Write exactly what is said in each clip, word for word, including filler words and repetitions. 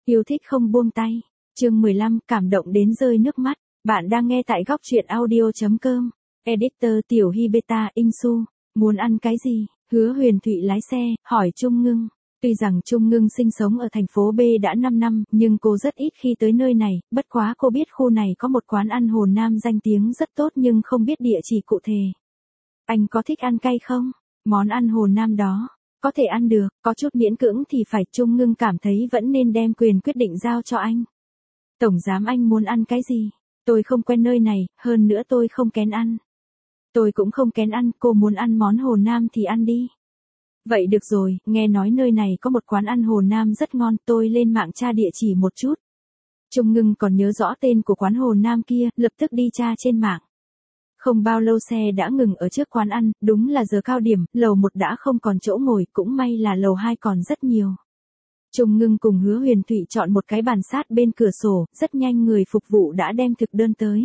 Yêu thích không buông tay. Chương mười lăm, cảm động đến rơi nước mắt. Bạn đang nghe tại góc truyện audio.com. Editor Tiểu Hy Beta Insu. Muốn ăn cái gì? Hứa Huyền Thụy lái xe, hỏi Trung Ngưng. Tuy rằng Trung Ngưng sinh sống ở thành phố B đã năm năm, nhưng cô rất ít khi tới nơi này, bất quá cô biết khu này có một quán ăn Hồ Nam danh tiếng rất tốt nhưng không biết địa chỉ cụ thể. Anh có thích ăn cay không? Món ăn Hồ Nam đó, có thể ăn được, có chút miễn cưỡng thì phải. Trung Ngưng cảm thấy vẫn nên đem quyền quyết định giao cho anh. Tổng giám, anh muốn ăn cái gì? Tôi không quen nơi này, hơn nữa tôi không kén ăn. Tôi cũng không kén ăn, cô muốn ăn món Hồ Nam thì ăn đi. Vậy được rồi, nghe nói nơi này có một quán ăn Hồ Nam rất ngon, tôi lên mạng tra địa chỉ một chút. Trung Ngưng còn nhớ rõ tên của quán Hồ Nam kia, lập tức đi tra trên mạng. Không bao lâu xe đã ngừng ở trước quán ăn, đúng là giờ cao điểm, lầu một đã không còn chỗ ngồi, cũng may là lầu hai còn rất nhiều. Trung Ngưng cùng Hứa Huyền Thụy chọn một cái bàn sát bên cửa sổ, rất nhanh người phục vụ đã đem thực đơn tới.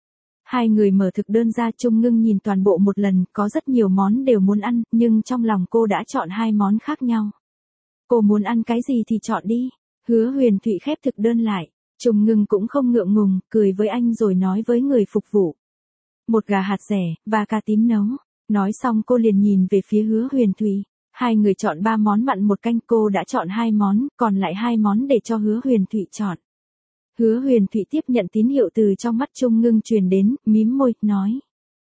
Hai người mở thực đơn ra, Trung Ngưng nhìn toàn bộ một lần, có rất nhiều món đều muốn ăn, nhưng trong lòng cô đã chọn hai món khác nhau. Cô muốn ăn cái gì thì chọn đi. Hứa Huyền Thụy khép thực đơn lại. Trung Ngưng cũng không ngượng ngùng, cười với anh rồi nói với người phục vụ. Một gà hạt dẻ, và cà tím nấu. Nói xong cô liền nhìn về phía Hứa Huyền Thụy. Hai người chọn ba món mặn một canh, cô đã chọn hai món, còn lại hai món để cho Hứa Huyền Thụy chọn. Hứa Huyền Thụy tiếp nhận tín hiệu từ trong mắt Trung Ngưng truyền đến, mím môi, nói.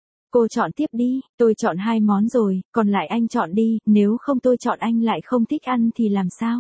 Cô chọn tiếp đi, tôi chọn hai món rồi, còn lại anh chọn đi, nếu không tôi chọn anh lại không thích ăn thì làm sao?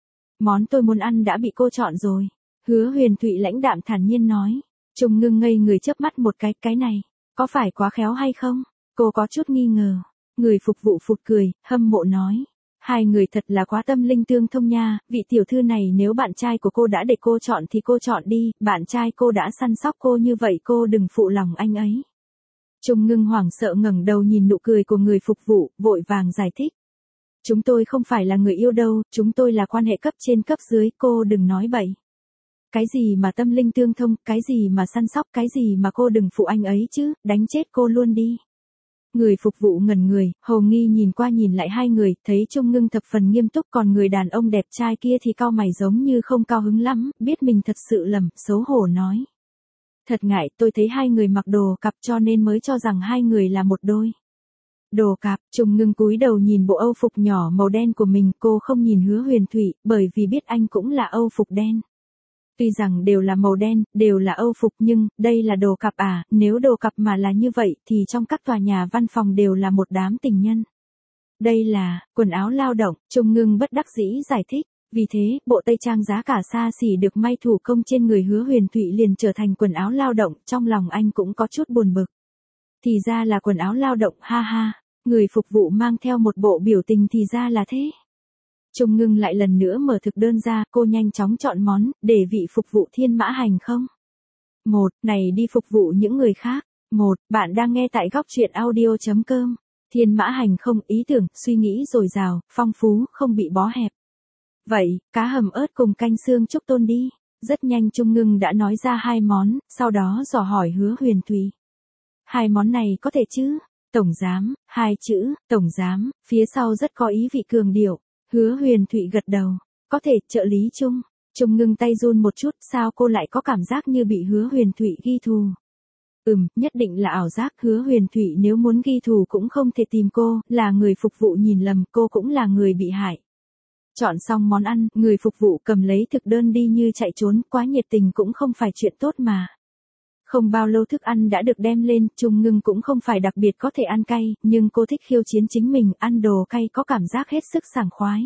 Món tôi muốn ăn đã bị cô chọn rồi. Hứa Huyền Thụy lãnh đạm thản nhiên nói. Trung Ngưng ngây người chớp mắt một cái, cái này, có phải quá khéo hay không? Cô có chút nghi ngờ. Người phục vụ phụt cười, hâm mộ nói. Hai người thật là quá tâm linh tương thông nha, vị tiểu thư này nếu bạn trai của cô đã để cô chọn thì cô chọn đi, bạn trai cô đã săn sóc cô như vậy cô đừng phụ lòng anh ấy. Trung Ngưng hoảng sợ ngẩng đầu nhìn nụ cười của người phục vụ, vội vàng giải thích. Chúng tôi không phải là người yêu đâu, chúng tôi là quan hệ cấp trên cấp dưới, cô đừng nói bậy. Cái gì mà tâm linh tương thông, cái gì mà săn sóc, cái gì mà cô đừng phụ anh ấy chứ, đánh chết cô luôn đi. Người phục vụ ngẩn người, hầu nghi nhìn qua nhìn lại hai người, thấy Trung Ngưng thập phần nghiêm túc, còn người đàn ông đẹp trai kia thì cau mày giống như không cao hứng lắm, biết mình thật sự lầm, xấu hổ nói. Thật ngại, tôi thấy hai người mặc đồ cặp cho nên mới cho rằng hai người là một đôi. Đồ cặp, Trung Ngưng cúi đầu nhìn bộ âu phục nhỏ màu đen của mình, cô không nhìn Hứa Huyền Thụy, bởi vì biết anh cũng là âu phục đen. Tuy rằng đều là màu đen, đều là âu phục nhưng, đây là đồ cặp à, nếu đồ cặp mà là như vậy thì trong các tòa nhà văn phòng đều là một đám tình nhân. Đây là, quần áo lao động, Trung Ngưng bất đắc dĩ giải thích, vì thế, bộ tây trang giá cả xa xỉ được may thủ công trên người Hứa Huyền Thụy liền trở thành quần áo lao động, trong lòng anh cũng có chút buồn bực. Thì ra là quần áo lao động, ha ha, người phục vụ mang theo một bộ biểu tình thì ra là thế. Trung Ngưng lại lần nữa mở thực đơn ra, cô nhanh chóng chọn món, để vị phục vụ Thiên Mã Hành không? Một, này đi phục vụ những người khác. Một, bạn đang nghe tại góc truyện audio.com. Thiên Mã Hành không, ý tưởng, suy nghĩ dồi dào, phong phú, không bị bó hẹp. Vậy, cá hầm ớt cùng canh xương trúc tôn đi. Rất nhanh Trung Ngưng đã nói ra hai món, sau đó dò hỏi Hứa Huyền Thụy. Hai món này có thể chứ? Tổng giám, hai chữ, tổng giám, phía sau rất có ý vị cường điệu. Hứa Huyền Thụy gật đầu. Có thể, trợ lý Trung. Trung Ngưng tay run một chút, sao cô lại có cảm giác như bị Hứa Huyền Thụy ghi thù? Ừm, nhất định là ảo giác, Hứa Huyền Thụy nếu muốn ghi thù cũng không thể tìm cô, là người phục vụ nhìn lầm, cô cũng là người bị hại. Chọn xong món ăn, người phục vụ cầm lấy thực đơn đi như chạy trốn, quá nhiệt tình cũng không phải chuyện tốt mà. Không bao lâu thức ăn đã được đem lên, Trung Ngưng cũng không phải đặc biệt có thể ăn cay, nhưng cô thích khiêu chiến chính mình, ăn đồ cay có cảm giác hết sức sảng khoái.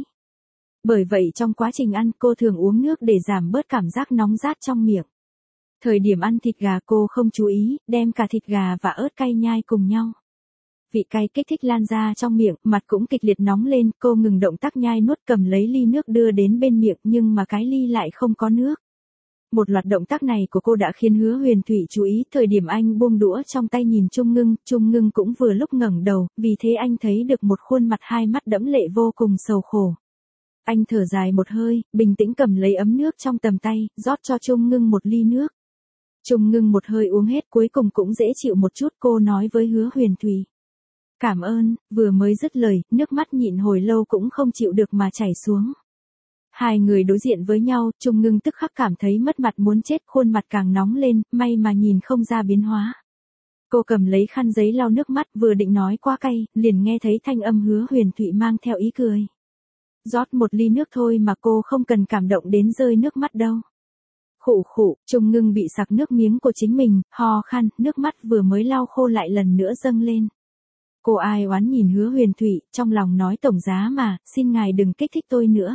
Bởi vậy trong quá trình ăn cô thường uống nước để giảm bớt cảm giác nóng rát trong miệng. Thời điểm ăn thịt gà cô không chú ý, đem cả thịt gà và ớt cay nhai cùng nhau. Vị cay kích thích lan ra trong miệng, mặt cũng kịch liệt nóng lên, cô ngừng động tác nhai nuốt cầm lấy ly nước đưa đến bên miệng nhưng mà cái ly lại không có nước. Một loạt động tác này của cô đã khiến Hứa Huyền Thụy chú ý, thời điểm anh buông đũa trong tay nhìn Trung Ngưng, Trung Ngưng cũng vừa lúc ngẩng đầu, vì thế anh thấy được một khuôn mặt hai mắt đẫm lệ vô cùng sầu khổ. Anh thở dài một hơi, bình tĩnh cầm lấy ấm nước trong tầm tay, rót cho Trung Ngưng một ly nước. Trung Ngưng một hơi uống hết cuối cùng cũng dễ chịu một chút, cô nói với Hứa Huyền Thụy. Cảm ơn, vừa mới dứt lời, nước mắt nhịn hồi lâu cũng không chịu được mà chảy xuống. Hai người đối diện với nhau, Trung Ngưng tức khắc cảm thấy mất mặt muốn chết, khuôn mặt càng nóng lên, may mà nhìn không ra biến hóa. Cô cầm lấy khăn giấy lau nước mắt, vừa định nói quá cay, liền nghe thấy thanh âm Hứa Huyền Thụy mang theo ý cười. Rót một ly nước thôi mà cô không cần cảm động đến rơi nước mắt đâu. Khụ khụ, Trung Ngưng bị sặc nước miếng của chính mình, ho khan, nước mắt vừa mới lau khô lại lần nữa dâng lên. Cô ai oán nhìn Hứa Huyền Thụy, trong lòng nói tổng giá mà, xin ngài đừng kích thích tôi nữa.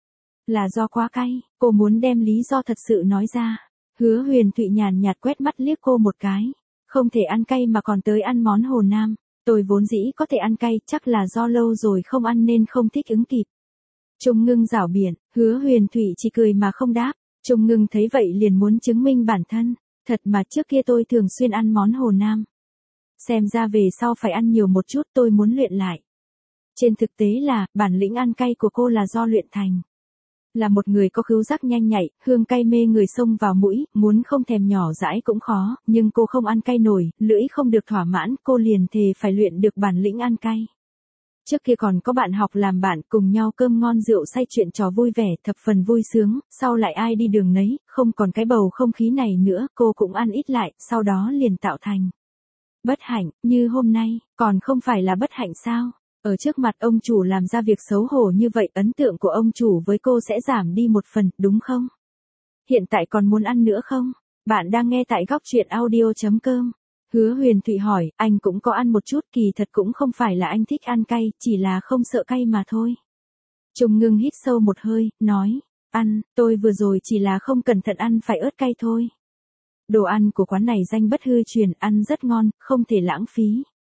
Là do quá cay, cô muốn đem lý do thật sự nói ra. Hứa Huyền Thụy nhàn nhạt quét mắt liếc cô một cái. Không thể ăn cay mà còn tới ăn món Hồ Nam. Tôi vốn dĩ có thể ăn cay, chắc là do lâu rồi không ăn nên không thích ứng kịp. Trung Ngưng rảo biện, Hứa Huyền Thụy chỉ cười mà không đáp. Trung Ngưng thấy vậy liền muốn chứng minh bản thân. Thật mà trước kia tôi thường xuyên ăn món Hồ Nam. Xem ra về sau phải ăn nhiều một chút, tôi muốn luyện lại. Trên thực tế là, bản lĩnh ăn cay của cô là do luyện thành. Là một người có khứu giác nhanh nhạy, hương cay mê người xông vào mũi, muốn không thèm nhỏ dãi cũng khó, nhưng cô không ăn cay nổi, lưỡi không được thỏa mãn, cô liền thề phải luyện được bản lĩnh ăn cay. Trước kia còn có bạn học làm bạn, cùng nhau cơm ngon rượu say, chuyện trò vui vẻ, thập phần vui sướng, sau lại ai đi đường nấy, không còn cái bầu không khí này nữa, cô cũng ăn ít lại, sau đó liền tạo thành bất hạnh, như hôm nay, còn không phải là bất hạnh sao? Ở trước mặt ông chủ làm ra việc xấu hổ như vậy, ấn tượng của ông chủ với cô sẽ giảm đi một phần, đúng không? Hiện tại còn muốn ăn nữa không? Bạn đang nghe tại góc truyện audio chấm com. Hứa Huyền Thụy hỏi, anh cũng có ăn một chút, kỳ thật cũng không phải là anh thích ăn cay, chỉ là không sợ cay mà thôi. Trung Ngưng hít sâu một hơi, nói, ăn, tôi vừa rồi chỉ là không cẩn thận ăn phải ớt cay thôi. Đồ ăn của quán này danh bất hư truyền, ăn rất ngon, không thể lãng phí.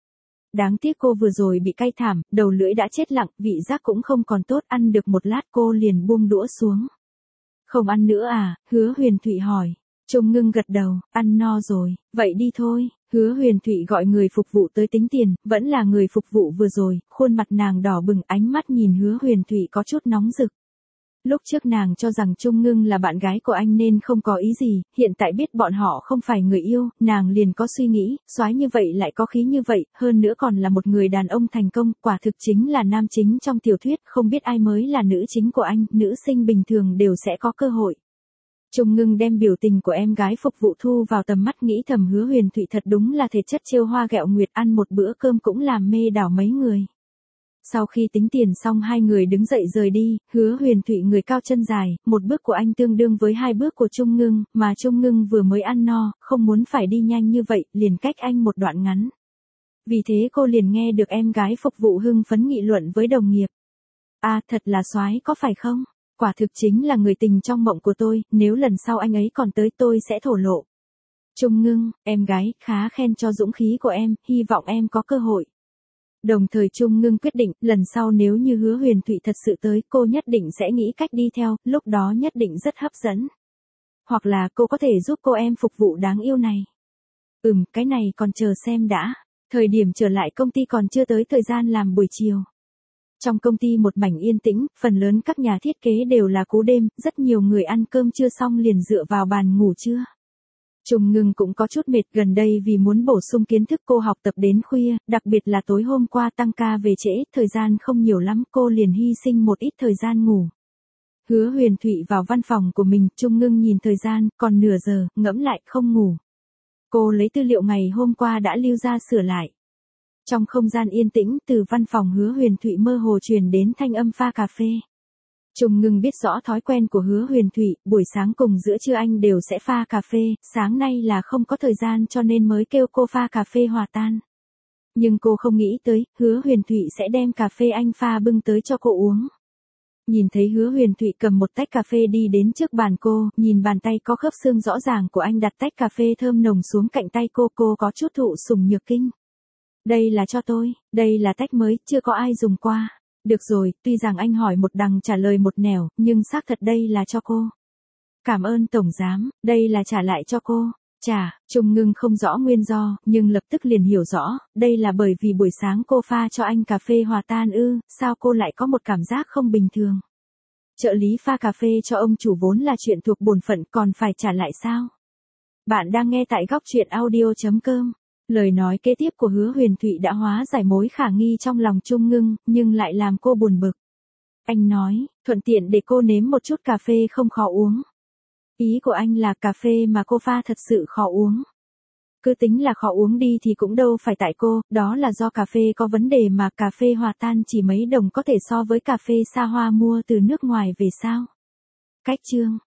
Đáng tiếc cô vừa rồi bị cay thảm, đầu lưỡi đã chết lặng, vị giác cũng không còn tốt, ăn được một lát cô liền buông đũa xuống. Không ăn nữa à? Hứa Huyền Thụy hỏi. Trung Ngưng gật đầu, ăn no rồi, vậy đi thôi. Hứa Huyền Thụy gọi người phục vụ tới tính tiền, vẫn là người phục vụ vừa rồi, khuôn mặt nàng đỏ bừng, ánh mắt nhìn Hứa Huyền Thụy có chút nóng rực. Lúc trước nàng cho rằng Trung Ngưng là bạn gái của anh nên không có ý gì, hiện tại biết bọn họ không phải người yêu, nàng liền có suy nghĩ, soái như vậy lại có khí như vậy, hơn nữa còn là một người đàn ông thành công, quả thực chính là nam chính trong tiểu thuyết, không biết ai mới là nữ chính của anh, nữ sinh bình thường đều sẽ có cơ hội. Trung Ngưng đem biểu tình của em gái phục vụ thu vào tầm mắt, nghĩ thầm Hứa Huyền Thụy thật đúng là thể chất trêu hoa ghẹo nguyệt, ăn một bữa cơm cũng làm mê đảo mấy người. Sau khi tính tiền xong hai người đứng dậy rời đi, Hứa Huyền Thụy người cao chân dài, một bước của anh tương đương với hai bước của Trung Ngưng, mà Trung Ngưng vừa mới ăn no, không muốn phải đi nhanh như vậy, liền cách anh một đoạn ngắn. Vì thế cô liền nghe được em gái phục vụ hưng phấn nghị luận với đồng nghiệp. À, thật là soái có phải không? Quả thực chính là người tình trong mộng của tôi, nếu lần sau anh ấy còn tới tôi sẽ thổ lộ. Trung Ngưng, em gái, khá khen cho dũng khí của em, hy vọng em có cơ hội. Đồng thời Trung Ngưng quyết định, lần sau nếu như Hứa Huyền Thụy thật sự tới, cô nhất định sẽ nghĩ cách đi theo, lúc đó nhất định rất hấp dẫn. Hoặc là cô có thể giúp cô em phục vụ đáng yêu này. Ừm, cái này còn chờ xem đã. Thời điểm trở lại công ty còn chưa tới thời gian làm buổi chiều. Trong công ty một mảnh yên tĩnh, phần lớn các nhà thiết kế đều là cú đêm, rất nhiều người ăn cơm trưa xong liền dựa vào bàn ngủ trưa. Trung Ngưng cũng có chút mệt, gần đây vì muốn bổ sung kiến thức cô học tập đến khuya, đặc biệt là tối hôm qua tăng ca về trễ, thời gian không nhiều lắm, cô liền hy sinh một ít thời gian ngủ. Hứa Huyền Thụy vào văn phòng của mình, Trung Ngưng nhìn thời gian, còn nửa giờ, ngẫm lại, không ngủ. Cô lấy tư liệu ngày hôm qua đã lưu ra sửa lại. Trong không gian yên tĩnh, từ văn phòng Hứa Huyền Thụy mơ hồ truyền đến thanh âm pha cà phê. Trung Ngưng biết rõ thói quen của Hứa Huyền Thụy, buổi sáng cùng giữa trưa anh đều sẽ pha cà phê, sáng nay là không có thời gian cho nên mới kêu cô pha cà phê hòa tan. Nhưng cô không nghĩ tới, Hứa Huyền Thụy sẽ đem cà phê anh pha bưng tới cho cô uống. Nhìn thấy Hứa Huyền Thụy cầm một tách cà phê đi đến trước bàn cô, nhìn bàn tay có khớp xương rõ ràng của anh đặt tách cà phê thơm nồng xuống cạnh tay cô, cô có chút thụ sủng nhược kinh. Đây là cho tôi, đây là tách mới, chưa có ai dùng qua. Được rồi, tuy rằng anh hỏi một đằng trả lời một nẻo, nhưng xác thật đây là cho cô. Cảm ơn Tổng Giám, đây là trả lại cho cô. Chà, Trung Ngưng không rõ nguyên do, nhưng lập tức liền hiểu rõ, đây là bởi vì buổi sáng cô pha cho anh cà phê hòa tan ư, sao cô lại có một cảm giác không bình thường. Trợ lý pha cà phê cho ông chủ vốn là chuyện thuộc bổn phận, còn phải trả lại sao? Bạn đang nghe tại góc truyện audio chấm com. Lời nói kế tiếp của Hứa Huyền Thụy đã hóa giải mối khả nghi trong lòng Trung Ngưng, nhưng lại làm cô buồn bực. Anh nói, thuận tiện để cô nếm một chút cà phê không khó uống. Ý của anh là cà phê mà cô pha thật sự khó uống. Cứ tính là khó uống đi thì cũng đâu phải tại cô, đó là do cà phê có vấn đề mà cà phê hòa tan chỉ mấy đồng có thể so với cà phê xa hoa mua từ nước ngoài về sao. Cách chương